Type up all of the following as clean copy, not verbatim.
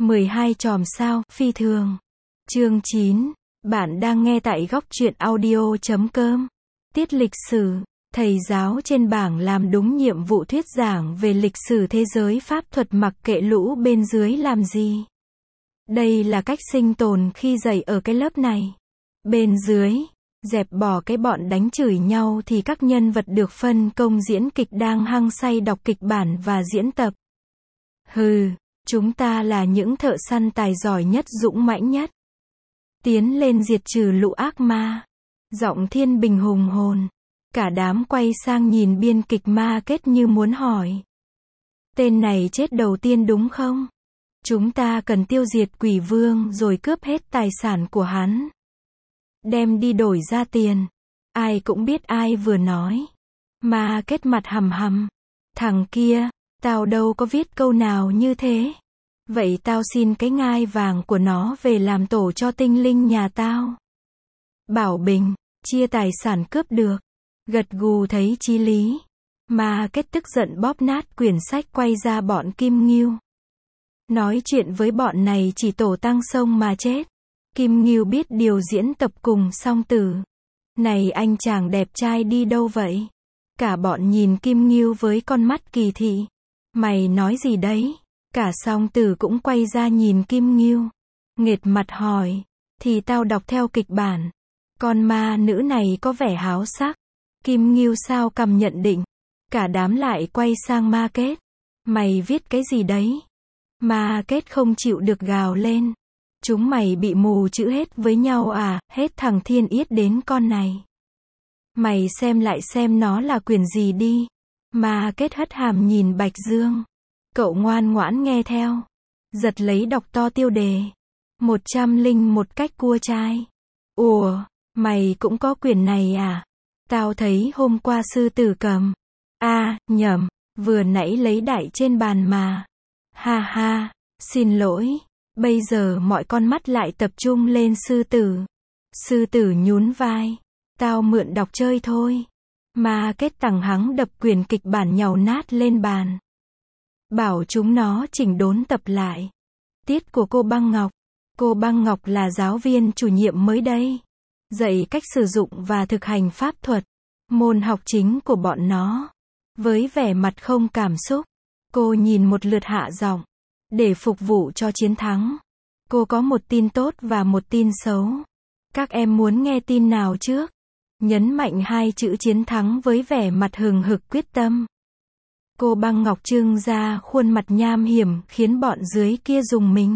12 chòm sao, phi thường. Chương 9. Bạn đang nghe tại góc truyện audio.com. Tiết lịch sử. Thầy giáo trên bảng làm đúng nhiệm vụ thuyết giảng về lịch sử thế giới pháp thuật mặc kệ lũ bên dưới làm gì. Đây là cách sinh tồn khi dạy ở cái lớp này. Bên dưới, dẹp bỏ cái bọn đánh chửi nhau thì các nhân vật được phân công diễn kịch đang hăng say đọc kịch bản và diễn tập. Hừ, chúng ta là những thợ săn tài giỏi nhất, dũng mãnh nhất. Tiến lên diệt trừ lũ ác ma. Giọng Thiên Bình hùng hồn. Cả đám quay sang nhìn biên kịch ma kết như muốn hỏi. Tên này chết đầu tiên đúng không? Chúng ta cần tiêu diệt quỷ vương rồi cướp hết tài sản của hắn. Đem đi đổi ra tiền. Ai cũng biết ai vừa nói. Ma kết mặt hầm hầm. Thằng kia, tao đâu có viết câu nào như thế. Vậy tao xin cái ngai vàng của nó về làm tổ cho tinh linh nhà tao. Bảo Bình, chia tài sản cướp được. Gật gù thấy chí lý. Ma kết tức giận bóp nát quyển sách quay ra bọn Kim Ngưu. Nói chuyện với bọn này chỉ tổ tăng sông mà chết. Kim Ngưu biết điều diễn tập cùng Song Tử. Này anh chàng đẹp trai đi đâu vậy? Cả bọn nhìn Kim Ngưu với con mắt kỳ thị. Mày nói gì đấy? Cả Song Tử cũng quay ra nhìn Kim Ngưu. Nghệt mặt hỏi. Thì tao đọc theo kịch bản. Con ma nữ này có vẻ háo sắc. Kim Ngưu sao cầm nhận định. Cả đám lại quay sang Ma Kết. Mày viết cái gì đấy? Ma Kết không chịu được gào lên. Chúng mày bị mù chữ hết với nhau à, hết thằng Thiên Yết đến con này. Mày xem lại xem nó là quyển gì đi. Ma Kết hất hàm nhìn Bạch Dương. Cậu ngoan ngoãn nghe theo. Giật lấy đọc to tiêu đề. 101 cách cua trai. Ủa, mày cũng có quyển này à? Tao thấy hôm qua sư tử cầm. À, nhầm, vừa nãy lấy đại trên bàn mà. Ha ha, xin lỗi. Bây giờ mọi con mắt lại tập trung lên sư tử. Sư tử nhún vai. Tao mượn đọc chơi thôi. Ma Kết tằng hắng đập quyển kịch bản nhàu nát lên bàn. Bảo chúng nó chỉnh đốn tập lại. Tiết của cô Băng Ngọc. Cô Băng Ngọc là giáo viên chủ nhiệm mới đây. Dạy cách sử dụng và thực hành pháp thuật. Môn học chính của bọn nó. Với vẻ mặt không cảm xúc. Cô nhìn một lượt hạ giọng. Để phục vụ cho chiến thắng. Cô có một tin tốt và một tin xấu. Các em muốn nghe tin nào trước? Nhấn mạnh hai chữ chiến thắng với vẻ mặt hừng hực quyết tâm. Cô Băng Ngọc trưng ra khuôn mặt nham hiểm khiến bọn dưới kia rùng mình.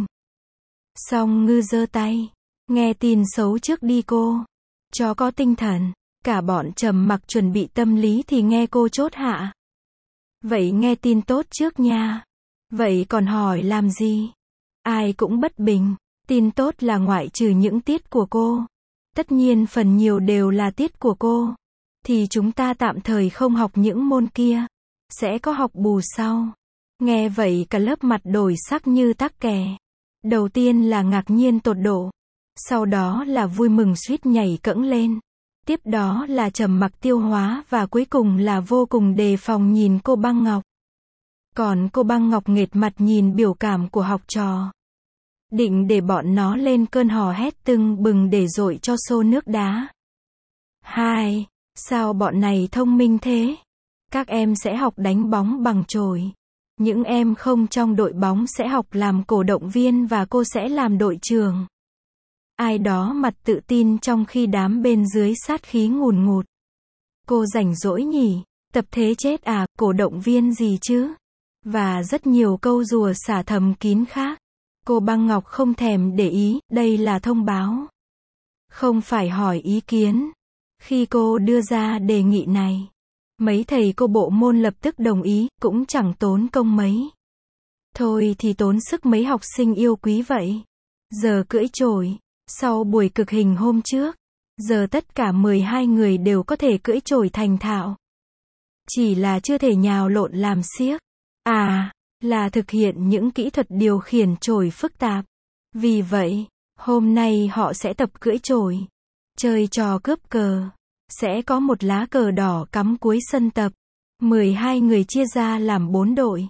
Song Ngư giơ tay. Nghe tin xấu trước đi cô. Cho có tinh thần. Cả bọn trầm mặc chuẩn bị tâm lý thì nghe cô chốt hạ. Vậy nghe tin tốt trước nha. Vậy còn hỏi làm gì? Ai cũng bất bình. Tin tốt là ngoại trừ những tiết của cô. Tất nhiên phần nhiều đều là tiết của cô. Thì chúng ta tạm thời không học những môn kia. Sẽ có học bù sau. Nghe vậy cả lớp mặt đổi sắc như tắc kè. Đầu tiên là ngạc nhiên tột độ. Sau đó là vui mừng suýt nhảy cẫng lên. Tiếp đó là trầm mặc tiêu hóa và cuối cùng là vô cùng đề phòng nhìn cô Băng Ngọc. Còn cô Băng Ngọc nghệt mặt nhìn biểu cảm của học trò. Định để bọn nó lên cơn hò hét tưng bừng để dội cho xô nước đá. Hai, sao bọn này thông minh thế? Các em sẽ học đánh bóng bằng chổi. Những em không trong đội bóng sẽ học làm cổ động viên và cô sẽ làm đội trưởng. Ai đó mặt tự tin trong khi đám bên dưới sát khí ngùn ngụt. Cô rảnh rỗi nhỉ? Tập thế chết à, cổ động viên gì chứ? Và rất nhiều câu rùa xả thầm kín khác. Cô Băng Ngọc không thèm để ý, đây là thông báo. Không phải hỏi ý kiến. Khi cô đưa ra đề nghị này, mấy thầy cô bộ môn lập tức đồng ý, cũng chẳng tốn công mấy. Thôi thì tốn sức mấy học sinh yêu quý vậy. Giờ cưỡi chổi. Sau buổi cực hình hôm trước, giờ tất cả 12 người đều có thể cưỡi chổi thành thạo. Chỉ là chưa thể nhào lộn làm xiếc. À, là thực hiện những kỹ thuật điều khiển chổi phức tạp. Vì vậy, hôm nay họ sẽ tập cưỡi chổi. Chơi trò cướp cờ. Sẽ có một lá cờ đỏ cắm cuối sân tập. 12 người chia ra làm 4 đội.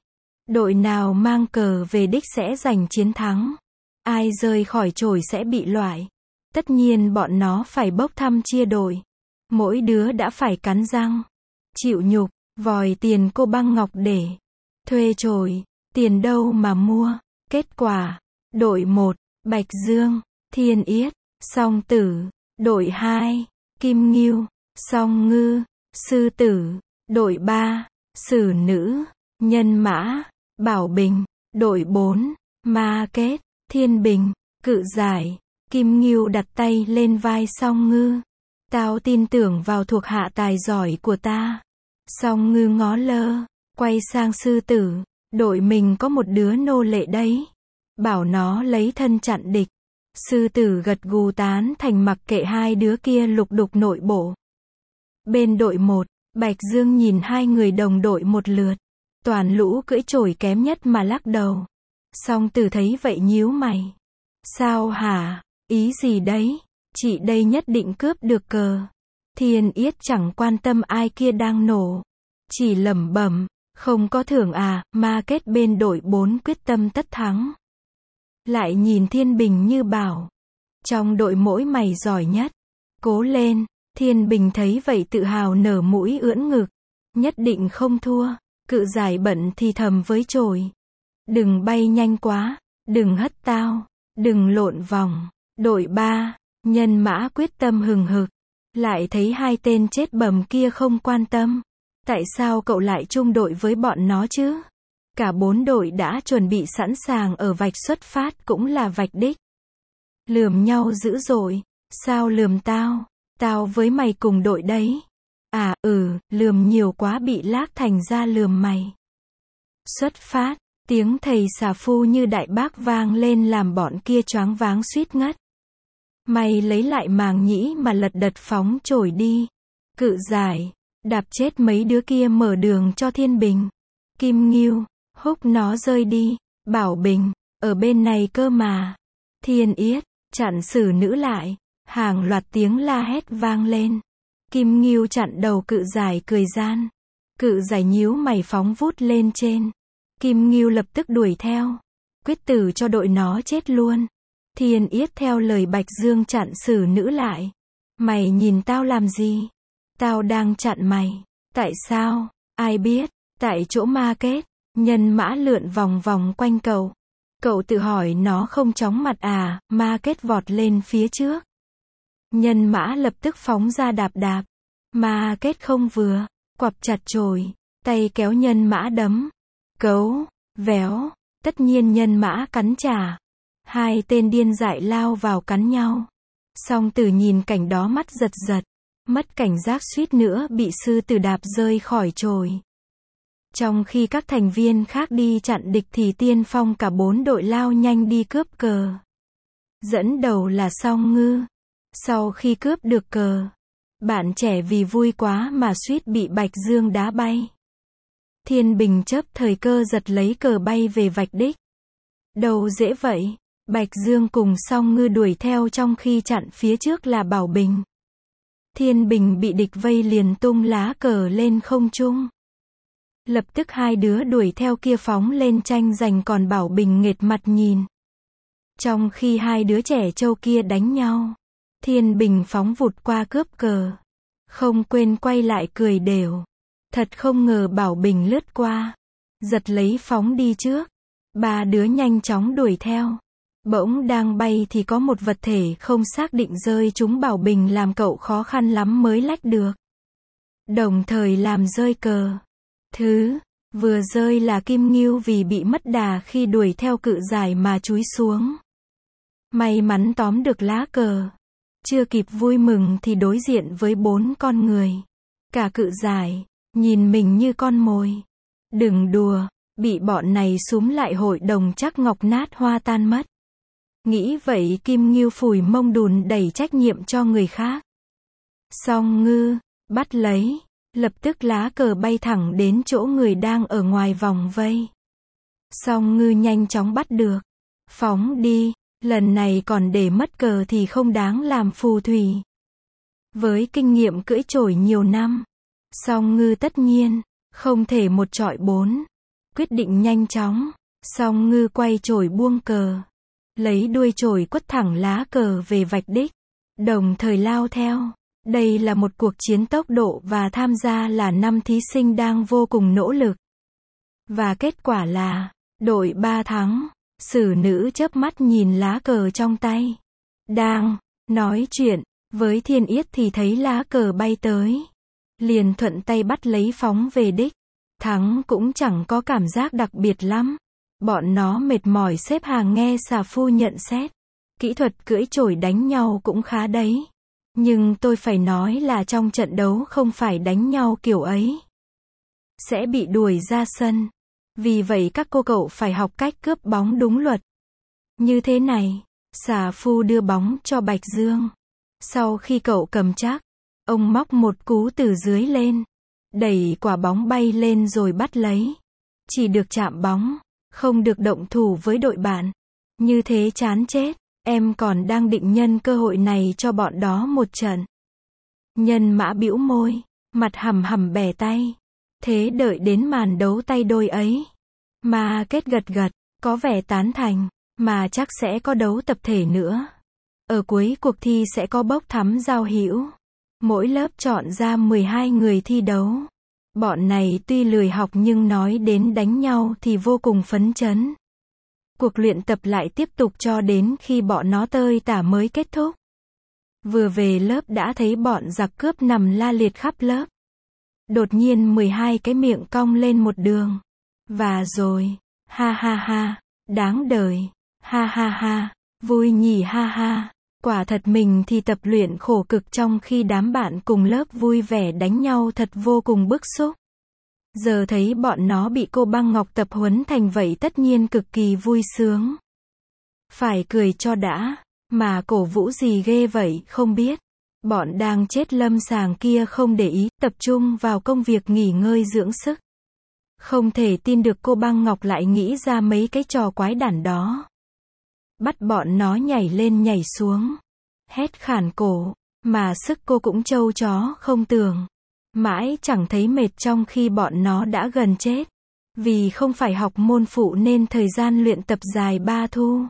Đội nào mang cờ về đích sẽ giành chiến thắng. Ai rơi khỏi chổi sẽ bị loại. Tất nhiên bọn nó phải bốc thăm chia đội. Mỗi đứa đã phải cắn răng. Chịu nhục, vòi tiền cô băng ngọc để thuê chổi, tiền đâu mà mua. Kết quả, đội 1, Bạch Dương, Thiên Yết, Song Tử, đội 2, Kim Ngưu, Song Ngư, Sư Tử, đội 3, Sử Nữ, Nhân Mã, Bảo Bình, đội 4, Ma Kết, Thiên Bình, Cự Giải. Kim Ngưu đặt tay lên vai Song Ngư. Tao tin tưởng vào thuộc hạ tài giỏi của ta. Song Ngư ngó lơ, quay sang Sư Tử. Đội mình có một đứa nô lệ đấy. Bảo nó lấy thân chặn địch. Sư Tử gật gù tán thành mặc kệ hai đứa kia lục đục nội bộ. Bên đội 1, Bạch Dương nhìn hai người đồng đội một lượt. Toàn lũ cưỡi chổi kém nhất mà lắc đầu. Song Tử thấy vậy nhíu mày. Sao hả? Ý gì đấy? Chị đây nhất định cướp được cờ. Thiên Yết chẳng quan tâm ai kia đang nổ. Chỉ lẩm bẩm, không có thưởng à, Ma Kết bên đội 4 quyết tâm tất thắng. Lại nhìn Thiên Bình như bảo. Trong đội mỗi mày giỏi nhất. Cố lên, Thiên Bình thấy vậy tự hào nở mũi ưỡn ngực. Nhất định không thua. Cự Giải bận thì thầm với chổi. Đừng bay nhanh quá, đừng hất tao, đừng lộn vòng. Đội 3, Nhân Mã quyết tâm hừng hực. Lại thấy hai tên chết bầm kia không quan tâm. Tại sao cậu lại chung đội với bọn nó chứ? Cả 4 đội đã chuẩn bị sẵn sàng ở vạch xuất phát cũng là vạch đích. Lườm nhau dữ dội. Sao lườm tao? Tao với mày cùng đội đấy. À, lườm nhiều quá bị lác thành ra lườm mày. Xuất phát, tiếng thầy xà phu như đại bác vang lên làm bọn kia choáng váng suýt ngất. Mày lấy lại màng nhĩ mà lật đật phóng chổi đi. Cự Giải, đạp chết mấy đứa kia mở đường cho Thiên Bình. Kim Ngưu, húc nó rơi đi. Bảo Bình, ở bên này cơ mà. Thiên Yết, chặn Sử Nữ lại. Hàng loạt tiếng la hét vang lên. Kim Ngưu chặn đầu Cự Giải cười gian. Cự Giải nhíu mày phóng vút lên trên. Kim Ngưu lập tức đuổi theo. Quyết tử cho đội nó chết luôn. Thiên Yết theo lời Bạch Dương chặn Sử Nữ lại. Mày nhìn tao làm gì? Tao đang chặn mày. Tại sao? Ai biết? Tại chỗ Ma Kết. Nhân Mã lượn vòng vòng quanh cậu. Cậu tự hỏi nó không chóng mặt à? Ma Kết vọt lên phía trước. Nhân Mã lập tức phóng ra đạp đạp. Ma Kết không vừa. Quặp chặt chổi. Tay kéo Nhân Mã đấm. Cấu. Véo. Tất nhiên Nhân Mã cắn trả. Hai tên điên dại lao vào cắn nhau. Song Tử nhìn cảnh đó mắt giật giật. Mất cảnh giác suýt nữa bị Sư Tử đạp rơi khỏi chổi. Trong khi các thành viên khác đi chặn địch thì tiên phong cả 4 đội lao nhanh đi cướp cờ. Dẫn đầu là Song Ngư. Sau khi cướp được cờ, bạn trẻ vì vui quá mà suýt bị Bạch Dương đá bay. Thiên Bình chớp thời cơ giật lấy cờ bay về vạch đích. Đâu dễ vậy. Bạch Dương cùng Song Ngư đuổi theo trong khi chặn phía trước là Bảo Bình. Thiên Bình bị địch vây liền tung lá cờ lên không trung. Lập tức hai đứa đuổi theo kia phóng lên tranh giành còn Bảo Bình nghệt mặt nhìn. Trong khi hai đứa trẻ trâu kia đánh nhau, Thiên Bình phóng vụt qua cướp cờ. Không quên quay lại cười đều. Thật không ngờ Bảo Bình lướt qua. Giật lấy phóng đi trước. 3 đứa nhanh chóng đuổi theo. Bỗng đang bay thì có một vật thể không xác định rơi trúng Bảo Bình làm cậu khó khăn lắm mới lách được. Đồng thời làm rơi cờ. Thứ vừa rơi là Kim Ngưu vì bị mất đà khi đuổi theo Cự Giải mà chúi xuống. May mắn tóm được lá cờ. Chưa kịp vui mừng thì đối diện với 4 con người. Cả Cự Giải, nhìn mình như con mồi. Đừng đùa, bị bọn này súm lại hội đồng chắc ngọc nát hoa tan mất. Nghĩ vậy Kim Ngưu phủi mông đùn đẩy trách nhiệm cho người khác. Song Ngư, bắt lấy. Lập tức lá cờ bay thẳng đến chỗ người đang ở ngoài vòng vây. Song Ngư nhanh chóng bắt được. Phóng đi, lần này còn để mất cờ thì không đáng làm phù thủy. Với kinh nghiệm cưỡi chổi nhiều năm, Song Ngư tất nhiên không thể một chọi 4. Quyết định nhanh chóng. Song Ngư quay chổi buông cờ. Lấy đuôi chổi quất thẳng lá cờ về vạch đích. Đồng thời lao theo. Đây là một cuộc chiến tốc độ và tham gia là 5 thí sinh đang vô cùng nỗ lực. Và kết quả là, đội 3 thắng. Xử nữ chớp mắt nhìn lá cờ trong tay. Đang nói chuyện với Thiên Yết thì thấy lá cờ bay tới. Liền thuận tay bắt lấy phóng về đích. Thắng cũng chẳng có cảm giác đặc biệt lắm. Bọn nó mệt mỏi xếp hàng nghe xà phu nhận xét. Kỹ thuật cưỡi chổi đánh nhau cũng khá đấy. Nhưng tôi phải nói là trong trận đấu không phải đánh nhau kiểu ấy. Sẽ bị đuổi ra sân. Vì vậy các cô cậu phải học cách cướp bóng đúng luật. Như thế này, xà phu đưa bóng cho Bạch Dương. Sau khi cậu cầm chắc, ông móc một cú từ dưới lên. Đẩy quả bóng bay lên rồi bắt lấy. Chỉ được chạm bóng, không được động thủ với đội bạn. Như thế chán chết, em còn đang định nhân cơ hội này cho bọn đó một trận. Nhân Mã bĩu môi, mặt hầm hầm bẻ tay. Thế đợi đến màn đấu tay đôi ấy. Mà Kết gật gật, có vẻ tán thành, mà chắc sẽ có đấu tập thể nữa. Ở cuối cuộc thi sẽ có bốc thăm giao hữu. Mỗi lớp chọn ra 12 người thi đấu. Bọn này tuy lười học nhưng nói đến đánh nhau thì vô cùng phấn chấn. Cuộc luyện tập lại tiếp tục cho đến khi bọn nó tơi tả mới kết thúc. Vừa về lớp đã thấy bọn giặc cướp nằm la liệt khắp lớp. Đột nhiên 12 cái miệng cong lên một đường. Và rồi, ha ha ha, đáng đời, ha ha ha, vui nhỉ ha ha. Quả thật mình thì tập luyện khổ cực trong khi đám bạn cùng lớp vui vẻ đánh nhau thật vô cùng bức xúc. Giờ thấy bọn nó bị cô Băng Ngọc tập huấn thành vậy tất nhiên cực kỳ vui sướng. Phải cười cho đã, mà cổ vũ gì ghê vậy không biết. Bọn đang chết lâm sàng kia không để ý, tập trung vào công việc nghỉ ngơi dưỡng sức. Không thể tin được cô Băng Ngọc lại nghĩ ra mấy cái trò quái đản đó. Bắt bọn nó nhảy lên nhảy xuống. Hét khản cổ, mà sức cô cũng trâu chó không tưởng. Mãi chẳng thấy mệt trong khi bọn nó đã gần chết. Vì không phải học môn phụ nên thời gian luyện tập dài 3 thu.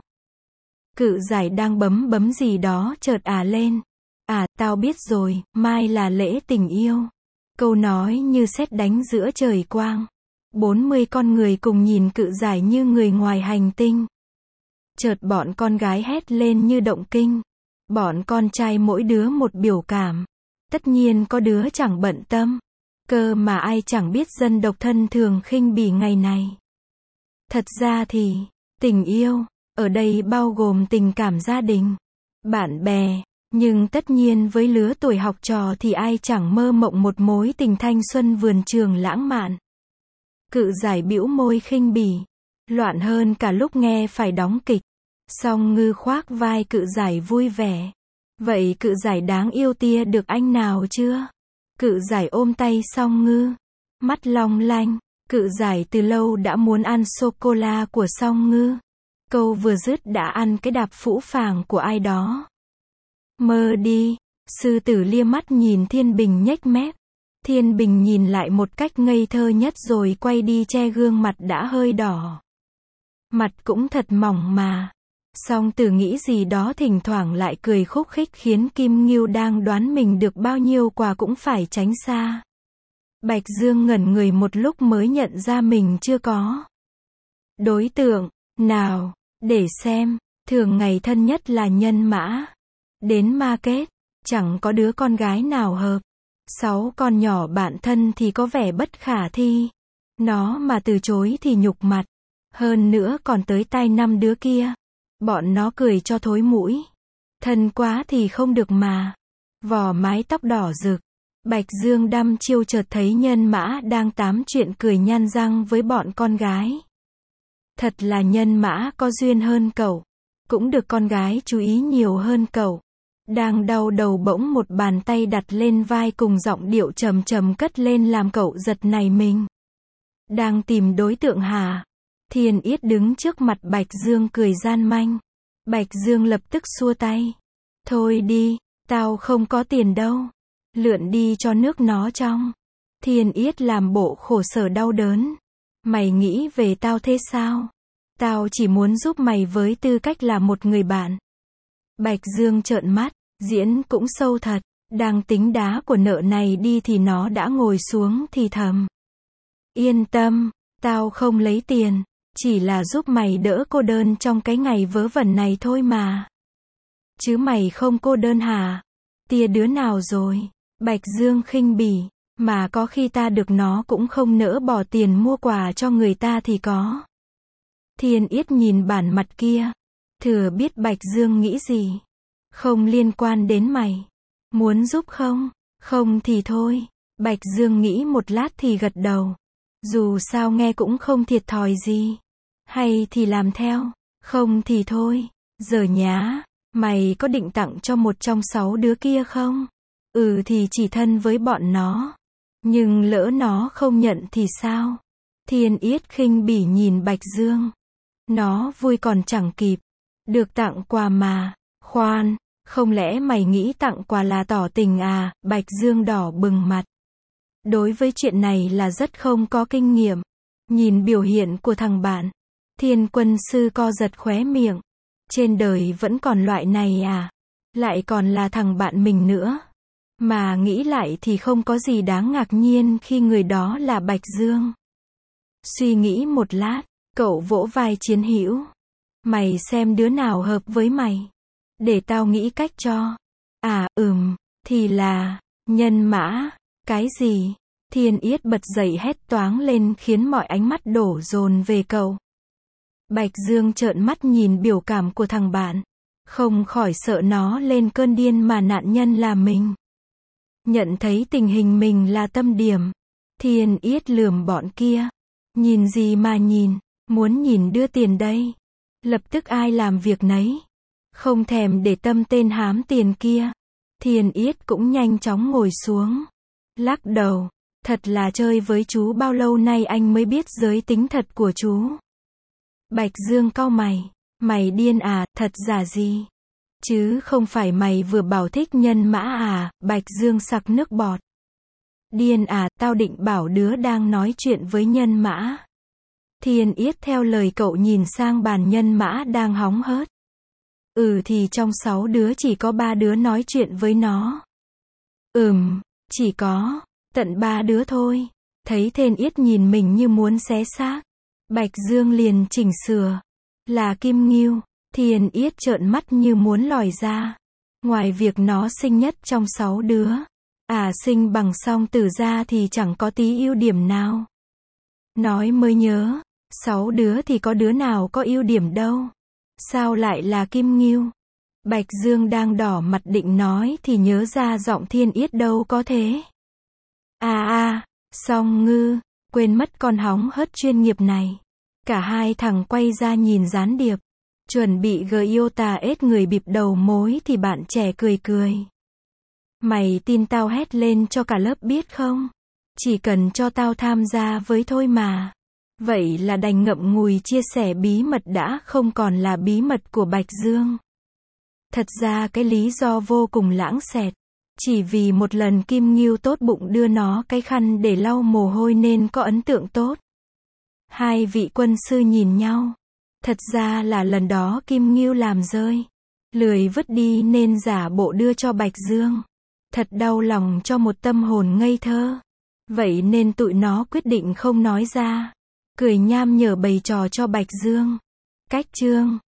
Cự giải đang bấm gì đó chợt lên. À, tao biết rồi, mai là lễ tình yêu. Câu nói như sét đánh giữa trời quang. 40 con người cùng nhìn cự giải như người ngoài hành tinh. Chợt bọn con gái hét lên như động kinh. Bọn con trai mỗi đứa một biểu cảm. Tất nhiên có đứa chẳng bận tâm. Cơ mà ai chẳng biết dân độc thân thường khinh bỉ ngày này. Thật ra thì, tình yêu, ở đây bao gồm tình cảm gia đình, bạn bè. Nhưng tất nhiên với lứa tuổi học trò thì ai chẳng mơ mộng một mối tình thanh xuân vườn trường lãng mạn. Cự giải bĩu môi khinh bỉ. Loạn hơn cả lúc nghe phải đóng kịch. Song Ngư khoác vai cự giải vui vẻ. Vậy cự giải đáng yêu tia được anh nào chưa? Cự giải ôm tay Song Ngư. Mắt long lanh. Cự giải từ lâu đã muốn ăn sô-cô-la của Song Ngư. Câu vừa dứt đã ăn cái đạp phũ phàng của ai đó. Mơ đi. Sư tử lia mắt nhìn Thiên Bình nhếch mép. Thiên Bình nhìn lại một cách ngây thơ nhất rồi quay đi che gương mặt đã hơi đỏ. Mặt cũng thật mỏng mà. Song Tử nghĩ gì đó thỉnh thoảng lại cười khúc khích khiến Kim Ngưu đang đoán mình được bao nhiêu quà cũng phải tránh xa. Bạch Dương ngẩn người một lúc mới nhận ra mình chưa có đối tượng nào. Để xem, thường ngày thân nhất là Nhân Mã. Đến Ma Kết, chẳng có đứa con gái nào hợp. 6 con nhỏ bạn thân thì có vẻ bất khả thi. Nó mà từ chối thì nhục mặt. Hơn nữa còn tới tai 5 đứa kia. Bọn nó cười cho thối mũi. Thân quá thì không được mà. Vò mái tóc đỏ rực. Bạch Dương đăm chiêu chợt thấy Nhân Mã đang tám chuyện cười nhăn răng với bọn con gái. Thật là Nhân Mã có duyên hơn cậu. Cũng được con gái chú ý nhiều hơn cậu. Đang đau đầu bỗng một bàn tay đặt lên vai cùng giọng điệu trầm trầm cất lên làm cậu giật nảy mình. Đang tìm đối tượng hả? Thiên Yết đứng trước mặt Bạch Dương cười gian manh. Bạch Dương lập tức xua tay. Thôi đi, tao không có tiền đâu. Lượn đi cho nước nó trong. Thiên Yết làm bộ khổ sở đau đớn. Mày nghĩ về tao thế sao? Tao chỉ muốn giúp mày với tư cách là một người bạn. Bạch Dương trợn mắt, diễn cũng sâu thật, đang tính đá của nợ này đi thì nó đã ngồi xuống thì thầm. Yên tâm, tao không lấy tiền, chỉ là giúp mày đỡ cô đơn trong cái ngày vớ vẩn này thôi mà. Chứ mày không cô đơn hả? Tia đứa nào rồi? Bạch Dương khinh bỉ, mà có khi ta được nó cũng không nỡ bỏ tiền mua quà cho người ta thì có. Thiên Yết nhìn bản mặt kia, thừa biết Bạch Dương nghĩ gì. Không liên quan đến mày. Muốn giúp không? Không thì thôi. Bạch Dương nghĩ một lát thì gật đầu. Dù sao nghe cũng không thiệt thòi gì. Hay thì làm theo, không thì thôi. Giờ nhá, mày có định tặng cho một trong 6 đứa kia không? Ừ thì chỉ thân với bọn nó. Nhưng lỡ nó không nhận thì sao? Thiên Yết khinh bỉ nhìn Bạch Dương. Nó vui còn chẳng kịp. Được tặng quà mà. Khoan, không lẽ mày nghĩ tặng quà là tỏ tình à? Bạch Dương đỏ bừng mặt. Đối với chuyện này là rất không có kinh nghiệm. Nhìn biểu hiện của thằng bạn, Thiên Quân Sư co giật khóe miệng. Trên đời vẫn còn loại này à? Lại còn là thằng bạn mình nữa. Mà nghĩ lại thì không có gì đáng ngạc nhiên khi người đó là Bạch Dương. Suy nghĩ một lát, cậu vỗ vai Chiến Hữu. Mày xem đứa nào hợp với mày. Để tao nghĩ cách cho. À, thì là, Nhân Mã. Cái gì? Thiên Yết bật dậy hét toáng lên khiến mọi ánh mắt đổ dồn về cậu. Bạch Dương trợn mắt nhìn biểu cảm của thằng bạn. Không khỏi sợ nó lên cơn điên mà nạn nhân là mình. Nhận thấy tình hình mình là tâm điểm. Thiên Yết lườm bọn kia. Nhìn gì mà nhìn, muốn nhìn đưa tiền đây. Lập tức ai làm việc nấy. Không thèm để tâm tên hám tiền kia. Thiên Yết cũng nhanh chóng ngồi xuống. Lắc đầu. Thật là chơi với chú bao lâu nay anh mới biết giới tính thật của chú. Bạch Dương cau mày. Mày điên à, thật giả gì? Chứ không phải mày vừa bảo thích Nhân Mã à? Bạch Dương sặc nước bọt. Điên à, tao định bảo đứa đang nói chuyện với Nhân Mã. Thiên Yết theo lời cậu nhìn sang bàn Nhân Mã đang hóng hớt. Ừ thì trong 6 đứa chỉ có 3 đứa nói chuyện với nó. Chỉ có tận 3 đứa thôi. Thấy Thiên Yết nhìn mình như muốn xé xác. Bạch Dương liền chỉnh sửa. Là Kim Ngưu. Thiên Yết trợn mắt như muốn lòi ra. Ngoài việc nó xinh nhất trong 6 đứa. Sinh bằng song tử ra thì chẳng có tí ưu điểm nào. Nói mới nhớ. 6 đứa thì có đứa nào có ưu điểm đâu. Sao lại là Kim Ngưu? Bạch Dương đang đỏ mặt định nói thì nhớ ra giọng Thiên Yết đâu có thế. Song Ngư, quên mất con hóng hớt chuyên nghiệp này. Cả hai thằng quay ra nhìn gián điệp. Chuẩn bị Giota ết người bịp đầu mối thì bạn trẻ cười cười. Mày tin tao hét lên cho cả lớp biết không? Chỉ cần cho tao tham gia với thôi mà. Vậy là đành ngậm ngùi chia sẻ bí mật đã không còn là bí mật của Bạch Dương. Thật ra cái lý do vô cùng lãng xẹt. Chỉ vì một lần Kim Ngưu tốt bụng đưa nó cái khăn để lau mồ hôi nên có ấn tượng tốt. Hai vị quân sư nhìn nhau. Thật ra là lần đó Kim Ngưu làm rơi. Lười vứt đi nên giả bộ đưa cho Bạch Dương. Thật đau lòng cho một tâm hồn ngây thơ. Vậy nên tụi nó quyết định không nói ra. Cười nham nhở bày trò cho Bạch Dương. Cách chương